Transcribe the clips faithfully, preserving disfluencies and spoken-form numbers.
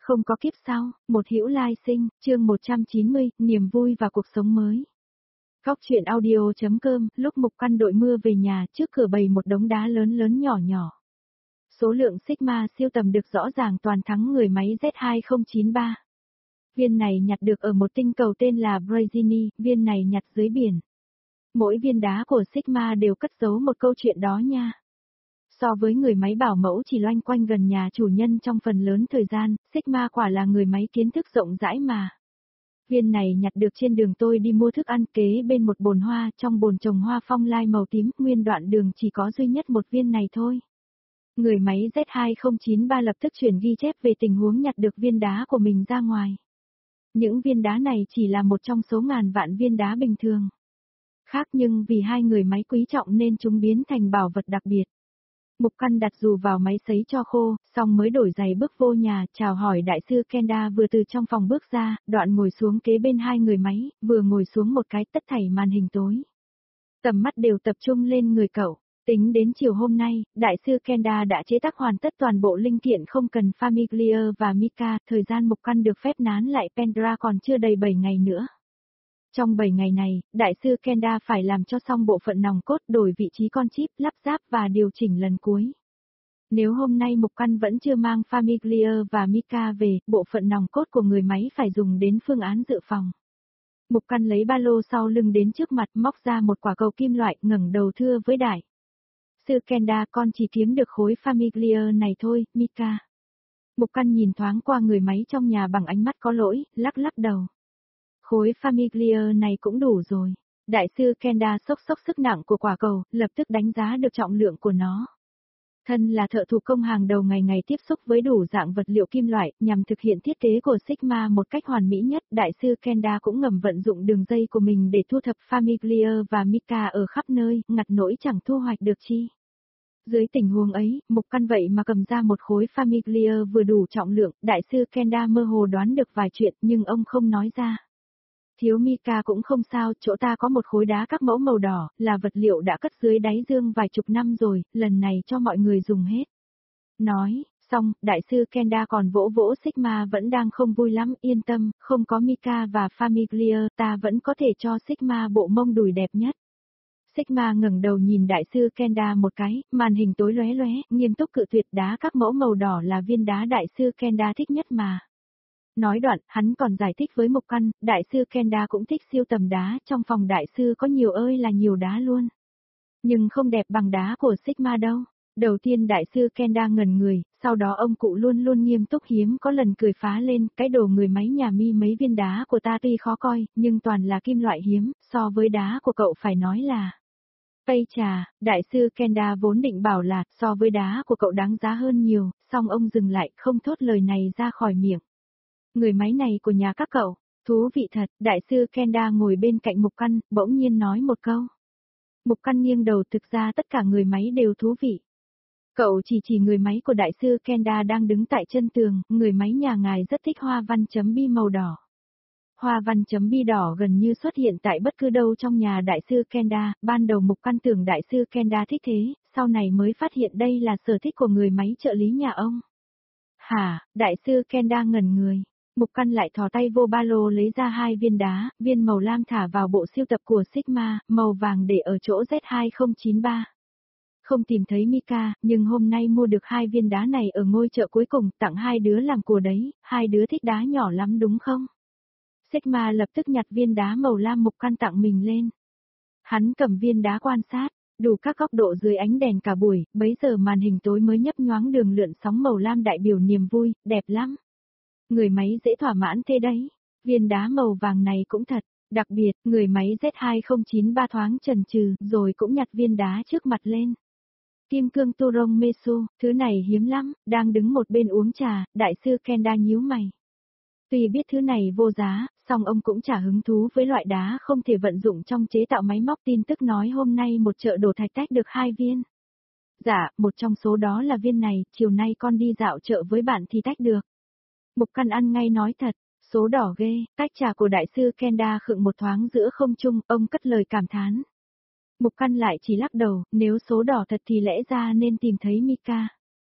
Không có kiếp sau, một hữu lai sinh, chương một trăm chín mươi, niềm vui và cuộc sống mới. Góc truyện audio.com, lúc Mục Căn đội mưa về nhà, trước cửa bày một đống đá lớn lớn nhỏ nhỏ. Số lượng Sigma siêu tầm được rõ ràng toàn thắng người máy Z hai không chín ba. Viên này nhặt được ở một tinh cầu tên là Brazini, viên này nhặt dưới biển. Mỗi viên đá của Sigma đều cất giấu một câu chuyện đó nha. So với người máy bảo mẫu chỉ loanh quanh gần nhà chủ nhân trong phần lớn thời gian, Sigma quả là người máy kiến thức rộng rãi mà. Viên này nhặt được trên đường tôi đi mua thức ăn kế bên một bồn hoa, trong bồn trồng hoa phong lai màu tím, nguyên đoạn đường chỉ có duy nhất một viên này thôi. Người máy Z hai không chín ba lập tức chuyển ghi chép về tình huống nhặt được viên đá của mình ra ngoài. Những viên đá này chỉ là một trong số ngàn vạn viên đá bình thường. Khác nhưng vì hai người máy quý trọng nên chúng biến thành bảo vật đặc biệt. Mục Căn đặt dù vào máy sấy cho khô, xong mới đổi giày bước vô nhà, chào hỏi đại sư Kenda vừa từ trong phòng bước ra, đoạn ngồi xuống kế bên hai người máy, vừa ngồi xuống một cái tất thảy màn hình tối. Tầm mắt đều tập trung lên người cậu. Tính đến chiều hôm nay, đại sư Kenda đã chế tác hoàn tất toàn bộ linh kiện không cần Famiglia và Mika, thời gian Mục Căn được phép nán lại Pendra còn chưa đầy bảy ngày nữa. Trong bảy ngày này, đại sư Kenda phải làm cho xong bộ phận nòng cốt, đổi vị trí con chip, lắp ráp và điều chỉnh lần cuối. Nếu hôm nay Mục Căn vẫn chưa mang Famiglia và Mika về, bộ phận nòng cốt của người máy phải dùng đến phương án dự phòng. Mục Căn lấy ba lô sau lưng đến trước mặt, móc ra một quả cầu kim loại, ngẩng đầu thưa với đại sư Kenda, con chỉ kiếm được khối Famiglia này thôi, Mika. Mục Căn nhìn thoáng qua người máy trong nhà bằng ánh mắt có lỗi, lắc lắc đầu. Khối Famiglia này cũng đủ rồi. Đại sư Kenda sốc sốc sức nặng của quả cầu, lập tức đánh giá được trọng lượng của nó. Thân là thợ thủ công hàng đầu ngày ngày tiếp xúc với đủ dạng vật liệu kim loại, nhằm thực hiện thiết kế của Sigma một cách hoàn mỹ nhất, đại sư Kenda cũng ngầm vận dụng đường dây của mình để thu thập Famiglia và Mika ở khắp nơi, ngặt nỗi chẳng thu hoạch được chi. Dưới tình huống ấy, Mục Căn vậy mà cầm ra một khối Famiglia vừa đủ trọng lượng, đại sư Kenda mơ hồ đoán được vài chuyện nhưng ông không nói ra. Thiếu Mika cũng không sao, chỗ ta có một khối đá các mẫu màu đỏ, là vật liệu đã cất dưới đáy dương vài chục năm rồi, lần này cho mọi người dùng hết. Nói, xong, đại sư Kenda còn vỗ vỗ Sigma vẫn đang không vui lắm, yên tâm, không có Mika và Famiglia, ta vẫn có thể cho Sigma bộ mông đùi đẹp nhất. Sigma ngẩng đầu nhìn đại sư Kenda một cái, màn hình tối lóe lóe, nghiêm túc cự tuyệt, đá các mẫu màu đỏ là viên đá đại sư Kenda thích nhất mà. Nói đoạn, hắn còn giải thích với Mục Căn, đại sư Kenda cũng thích siêu tầm đá, trong phòng đại sư có nhiều ơi là nhiều đá luôn. Nhưng không đẹp bằng đá của Sigma đâu. Đầu tiên đại sư Kenda ngẩn người, sau đó ông cụ luôn luôn nghiêm túc hiếm có lần cười phá lên, cái đồ người máy nhà mi mấy viên đá của ta tuy khó coi, nhưng toàn là kim loại hiếm, so với đá của cậu phải nói là... Ây chà, đại sư Kenda vốn định bảo là, so với đá của cậu đáng giá hơn nhiều, song ông dừng lại, không thốt lời này ra khỏi miệng. Người máy này của nhà các cậu, thú vị thật, đại sư Kenda ngồi bên cạnh Mục Căn, bỗng nhiên nói một câu. Mục Căn nghiêng đầu, thực ra tất cả người máy đều thú vị. Cậu chỉ chỉ người máy của đại sư Kenda đang đứng tại chân tường, người máy nhà ngài rất thích hoa văn chấm bi màu đỏ. Hoa văn chấm bi đỏ gần như xuất hiện tại bất cứ đâu trong nhà đại sư Kenda, ban đầu Mục Căn tưởng đại sư Kenda thích thế, sau này mới phát hiện đây là sở thích của người máy trợ lý nhà ông. Hả, đại sư Kenda ngẩn người. Mục Căn lại thò tay vô ba lô lấy ra hai viên đá, viên màu lam thả vào bộ sưu tập của Sigma, màu vàng để ở chỗ Z hai không chín ba. Không tìm thấy Mika, nhưng hôm nay mua được hai viên đá này ở ngôi chợ cuối cùng, tặng hai đứa làm của đấy, hai đứa thích đá nhỏ lắm đúng không? Sigma lập tức nhặt viên đá màu lam Mục Căn tặng mình lên. Hắn cầm viên đá quan sát, đủ các góc độ dưới ánh đèn cả buổi, bấy giờ màn hình tối mới nhấp nhoáng đường lượn sóng màu lam đại biểu niềm vui, đẹp lắm. Người máy dễ thỏa mãn thế đấy, viên đá màu vàng này cũng thật, đặc biệt, người máy Z hai không chín ba thoáng chần chừ, rồi cũng nhặt viên đá trước mặt lên. Kim cương Turong Mesu, thứ này hiếm lắm, đang đứng một bên uống trà, đại sư Kenda nhíu mày. Tuy biết thứ này vô giá, song ông cũng chả hứng thú với loại đá không thể vận dụng trong chế tạo máy móc, tin tức nói hôm nay một chợ đồ thạch tách được hai viên. Dạ, một trong số đó là viên này, chiều nay con đi dạo chợ với bạn thì tách được. Mục Căn ăn ngay nói thật, số đỏ ghê, tách trà của đại sư Kenda khựng một thoáng giữa không trung, ông cất lời cảm thán. Mục Căn lại chỉ lắc đầu, nếu số đỏ thật thì lẽ ra nên tìm thấy Mika.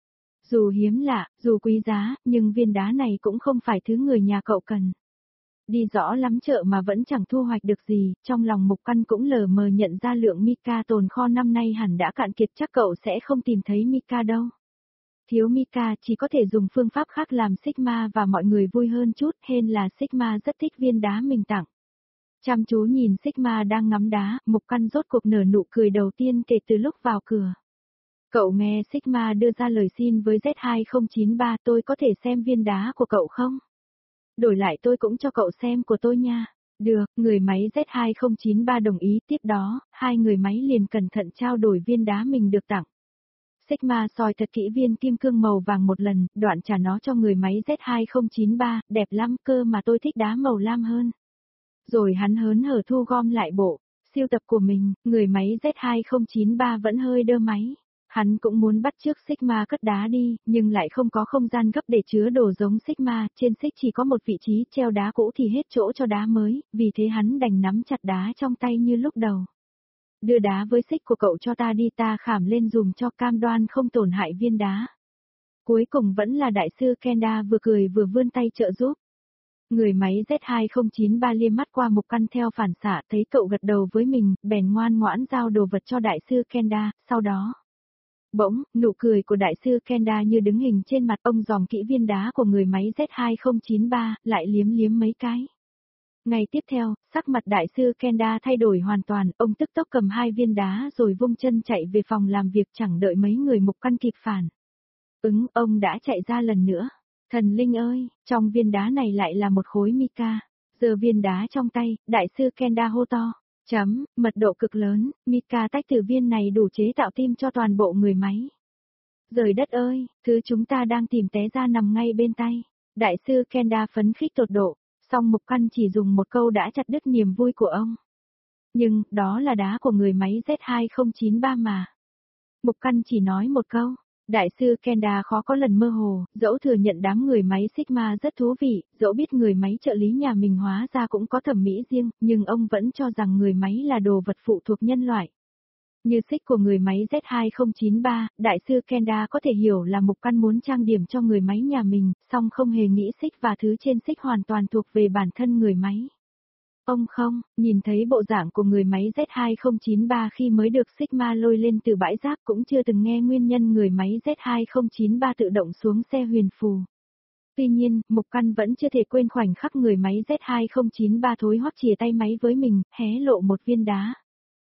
Dù hiếm lạ, dù quý giá, nhưng viên đá này cũng không phải thứ người nhà cậu cần. Đi rõ lắm chợ mà vẫn chẳng thu hoạch được gì, trong lòng Mục Căn cũng lờ mờ nhận ra lượng mica tồn kho năm nay hẳn đã cạn kiệt, chắc cậu sẽ không tìm thấy mica đâu. Thiếu mica chỉ có thể dùng phương pháp khác làm Sigma và mọi người vui hơn chút, hên là Sigma rất thích viên đá mình tặng. Chăm chú nhìn Sigma đang ngắm đá, Mục Căn rốt cuộc nở nụ cười đầu tiên kể từ lúc vào cửa. Cậu nghe Sigma đưa ra lời xin với Z hai không chín ba, tôi có thể xem viên đá của cậu không? Đổi lại tôi cũng cho cậu xem của tôi nha. Được, người máy Z hai không chín ba đồng ý, tiếp đó, hai người máy liền cẩn thận trao đổi viên đá mình được tặng. Sigma soi thật kỹ viên kim cương màu vàng một lần, đoạn trả nó cho người máy Z hai không chín ba, đẹp lắm cơ mà tôi thích đá màu lam hơn. Rồi hắn hớn hở thu gom lại bộ siêu tập của mình, người máy Z hai không chín ba vẫn hơi đơ máy. Hắn cũng muốn bắt chước Sigma cất đá đi, nhưng lại không có không gian gấp để chứa đồ giống Sigma, trên xích chỉ có một vị trí treo đá cũ thì hết chỗ cho đá mới, vì thế hắn đành nắm chặt đá trong tay như lúc đầu. Đưa đá với xích của cậu cho ta đi, ta khảm lên dùm cho, cam đoan không tổn hại viên đá. Cuối cùng vẫn là đại sư Kenda vừa cười vừa vươn tay trợ giúp. Người máy Z hai không chín ba liếc mắt qua Mục Căn theo phản xạ, thấy cậu gật đầu với mình, bèn ngoan ngoãn giao đồ vật cho đại sư Kenda, sau đó. Bỗng, nụ cười của đại sư Kenda như đứng hình trên mặt, ông dòm kỹ viên đá của người máy Z hai không chín ba, lại liếm liếm mấy cái. Ngày tiếp theo, sắc mặt đại sư Kenda thay đổi hoàn toàn, ông tức tốc cầm hai viên đá rồi vung chân chạy về phòng làm việc, chẳng đợi mấy người Mục Căn kịp phản ứng, ông đã chạy ra lần nữa. Thần linh ơi, trong viên đá này lại là một khối mica. Giờ viên đá trong tay, đại sư Kenda hô to. Chấm, mật độ cực lớn, mica tách từ viên này đủ chế tạo tim cho toàn bộ người máy. Trời đất ơi, thứ chúng ta đang tìm té ra nằm ngay bên tay. Đại sư Kenda phấn khích tột độ, song Mục Căn chỉ dùng một câu đã chặt đứt niềm vui của ông. Nhưng, đó là đá của người máy Z hai không chín ba mà. Mục Căn chỉ nói một câu. Đại sư Kenda khó có lần mơ hồ, dẫu thừa nhận đám người máy Sigma rất thú vị, dẫu biết người máy trợ lý nhà mình hóa ra cũng có thẩm mỹ riêng, nhưng ông vẫn cho rằng người máy là đồ vật phụ thuộc nhân loại. Như xích của người máy Z hai không chín ba, đại sư Kenda có thể hiểu là Mục Căn muốn trang điểm cho người máy nhà mình, song không hề nghĩ xích và thứ trên xích hoàn toàn thuộc về bản thân người máy. Ông không, nhìn thấy bộ dạng của người máy Z hai không chín ba khi mới được Sigma lôi lên từ bãi rác, cũng chưa từng nghe nguyên nhân người máy Z hai không chín ba tự động xuống xe huyền phù. Tuy nhiên, Mục Căn vẫn chưa thể quên khoảnh khắc người máy Z hai không chín ba thối hoắc chìa tay máy với mình, hé lộ một viên đá.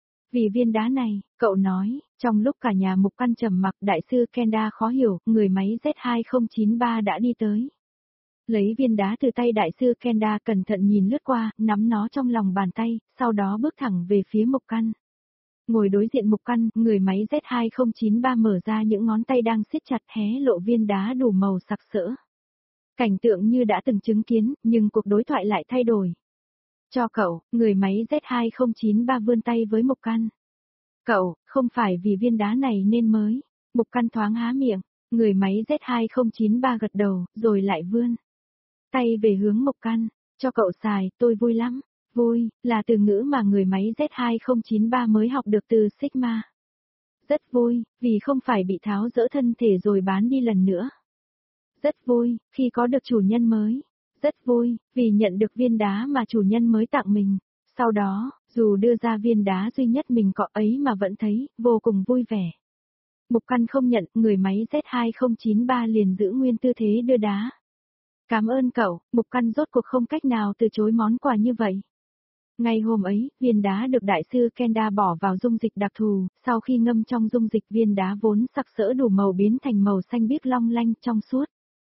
Vì viên đá này, cậu nói, trong lúc cả nhà Mục Căn trầm mặc, đại sư Kenda khó hiểu, người máy Z hai không chín ba đã đi tới. Lấy viên đá từ tay đại sư Kenda, cẩn thận nhìn lướt qua, nắm nó trong lòng bàn tay, sau đó bước thẳng về phía Mục Căn. Ngồi đối diện Mục Căn, người máy Z hai không chín ba mở ra những ngón tay đang siết chặt, hé lộ viên đá đủ màu sặc sỡ. Cảnh tượng như đã từng chứng kiến, nhưng cuộc đối thoại lại thay đổi. Cho cậu, người máy Z hai không chín ba vươn tay với Mục Căn. Cậu, không phải vì viên đá này nên mới. Mục Căn thoáng há miệng, người máy Z hai không chín ba gật đầu, rồi lại vươn tay về hướng Mục Căn. Cho cậu xài, tôi vui lắm. Vui, là từ ngữ mà người máy Z hai không chín ba mới học được từ Sigma. Rất vui, vì không phải bị tháo dỡ thân thể rồi bán đi lần nữa. Rất vui, khi có được chủ nhân mới. Rất vui, vì nhận được viên đá mà chủ nhân mới tặng mình. Sau đó, dù đưa ra viên đá duy nhất mình có ấy mà vẫn thấy, vô cùng vui vẻ. Mục Căn không nhận, người máy Z hai không chín ba liền giữ nguyên tư thế đưa đá. Cảm ơn cậu, Mục Căn rốt cuộc không cách nào từ chối món quà như vậy. Ngày hôm ấy, viên đá được đại sư Kenda bỏ vào dung dịch đặc thù, sau khi ngâm trong dung dịch viên đá vốn sặc sỡ đủ màu biến thành màu xanh biếc long lanh trong suốt.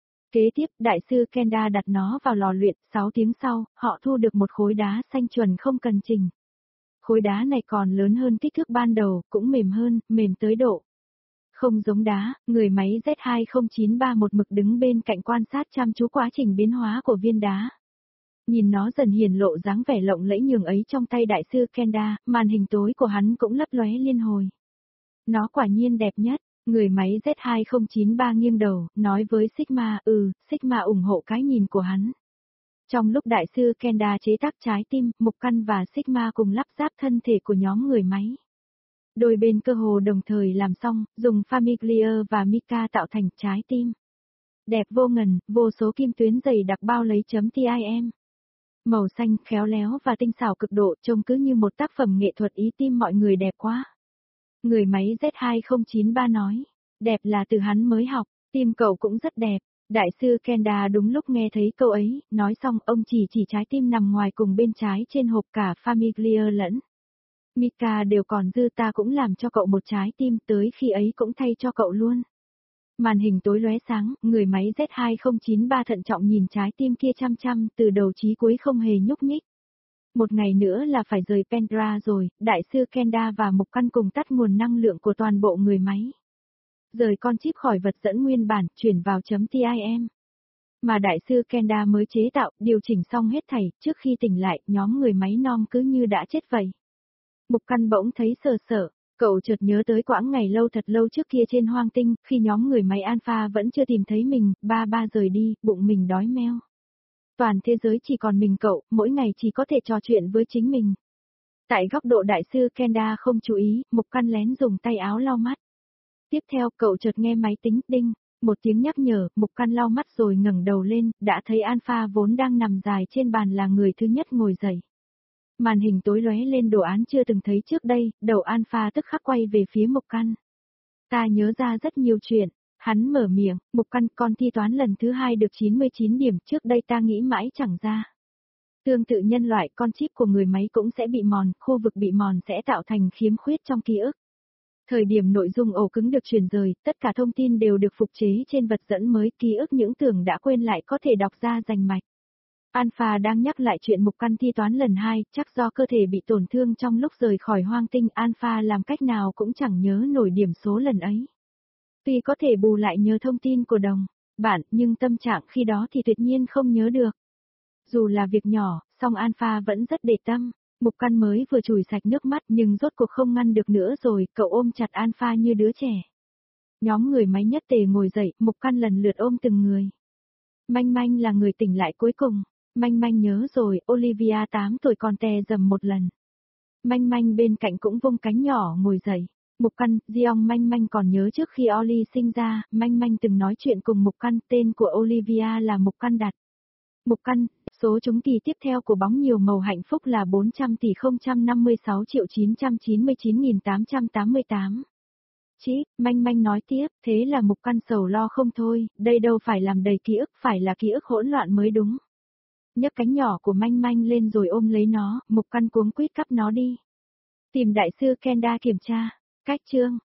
Kế tiếp, đại sư Kenda đặt nó vào lò luyện, sáu tiếng sau, họ thu được một khối đá xanh chuẩn không cần chỉnh. Khối đá này còn lớn hơn kích thước ban đầu, cũng mềm hơn, mềm tới độ. Không giống đá, người máy Z hai không chín ba một mực đứng bên cạnh quan sát chăm chú quá trình biến hóa của viên đá. Nhìn nó dần hiển lộ dáng vẻ lộng lẫy nhường ấy trong tay đại sư Kenda, màn hình tối của hắn cũng lấp lóe liên hồi. Nó quả nhiên đẹp nhất, người máy Z hai không chín ba nghiêng đầu, nói với Sigma, ừ, Sigma ủng hộ cái nhìn của hắn. Trong lúc đại sư Kenda chế tác trái tim, Mục Căn và Sigma cùng lắp ráp thân thể của nhóm người máy. Đôi bên cơ hồ đồng thời làm xong, dùng Famiglia và Mica tạo thành trái tim. Đẹp vô ngần, vô số kim tuyến dày đặc bao lấy chấm tim. Màu xanh, khéo léo và tinh xảo cực độ, trông cứ như một tác phẩm nghệ thuật, ý tim mọi người đẹp quá. Người máy Z hai không chín ba nói, đẹp là từ hắn mới học, tim cậu cũng rất đẹp. Đại sư Kenda đúng lúc nghe thấy câu ấy, nói xong ông chỉ chỉ trái tim nằm ngoài cùng bên trái trên hộp, cả Famiglia lẫn Mica đều còn dư, ta cũng làm cho cậu một trái tim, tới khi ấy cũng thay cho cậu luôn. Màn hình tối lóe sáng, người máy Z hai không chín ba thận trọng nhìn trái tim kia chăm chăm, từ đầu chí cuối không hề nhúc nhích. Một ngày nữa là phải rời Pendra rồi, đại sư Kenda và Mục Căn cùng tắt nguồn năng lượng của toàn bộ người máy. Rời con chip khỏi vật dẫn nguyên bản, chuyển vào chấm tim. Mà đại sư Kenda mới chế tạo, điều chỉnh xong hết thảy, trước khi tỉnh lại, nhóm người máy non cứ như đã chết vậy. Mục Căn bỗng thấy sờ sợ, cậu chợt nhớ tới quãng ngày lâu thật lâu trước kia trên hoang tinh, khi nhóm người máy Alpha vẫn chưa tìm thấy mình, ba ba rời đi, bụng mình đói meo. Toàn thế giới chỉ còn mình cậu, mỗi ngày chỉ có thể trò chuyện với chính mình. Tại góc độ đại sư Kenda không chú ý, Mục Căn lén dùng tay áo lau mắt. Tiếp theo cậu chợt nghe máy tính đinh, một tiếng nhắc nhở, Mục Căn lau mắt rồi ngẩng đầu lên, đã thấy Alpha vốn đang nằm dài trên bàn là người thứ nhất ngồi dậy. Màn hình tối lóe lên đồ án chưa từng thấy trước đây, đầu Alpha tức khắc quay về phía Mục Căn. Ta nhớ ra rất nhiều chuyện, hắn mở miệng, Mục Căn, con thi toán lần thứ hai được chín mươi chín điểm, trước đây ta nghĩ mãi chẳng ra. Tương tự nhân loại, con chip của người máy cũng sẽ bị mòn, khu vực bị mòn sẽ tạo thành khiếm khuyết trong ký ức. Thời điểm nội dung ổ cứng được truyền rời, tất cả thông tin đều được phục chế trên vật dẫn mới, ký ức những tưởng đã quên lại có thể đọc ra rành mạch. Alpha đang nhắc lại chuyện Mục Căn thi toán lần hai, chắc do cơ thể bị tổn thương trong lúc rời khỏi hoang tinh, Alpha làm cách nào cũng chẳng nhớ nổi điểm số lần ấy. Tuy có thể bù lại nhớ thông tin của đồng bạn, nhưng tâm trạng khi đó thì tuyệt nhiên không nhớ được. Dù là việc nhỏ, song Alpha vẫn rất để tâm. Mục Căn mới vừa chùi sạch nước mắt nhưng rốt cuộc không ngăn được nữa rồi, cậu ôm chặt Alpha như đứa trẻ. Nhóm người máy nhất tề ngồi dậy, Mục Căn lần lượt ôm từng người. Manh Manh là người tỉnh lại cuối cùng. Manh Manh nhớ rồi, Olivia tám tuổi còn tè dầm một lần. Manh Manh bên cạnh cũng vung cánh nhỏ ngồi dậy. Mục Căn, Giong Manh Manh còn nhớ trước khi Oli sinh ra, Manh Manh từng nói chuyện cùng Mục Căn, tên của Olivia là Mục Căn đặt. Mục Căn, số trúng kỳ tiếp theo của bóng nhiều màu hạnh phúc là bốn trăm tỷ không trăm năm mươi sáu triệu chín trăm chín mươi chín nghìn tám trăm tám mươi tám. Chí, Manh Manh nói tiếp, thế là Mục Căn sầu lo không thôi, đây đâu phải làm đầy ký ức, phải là ký ức hỗn loạn mới đúng. Nhấc cánh nhỏ của Manh Manh lên rồi ôm lấy nó, Mục Căn cuống quýt cắp nó đi. Tìm đại sư Kenda kiểm tra, cách chương.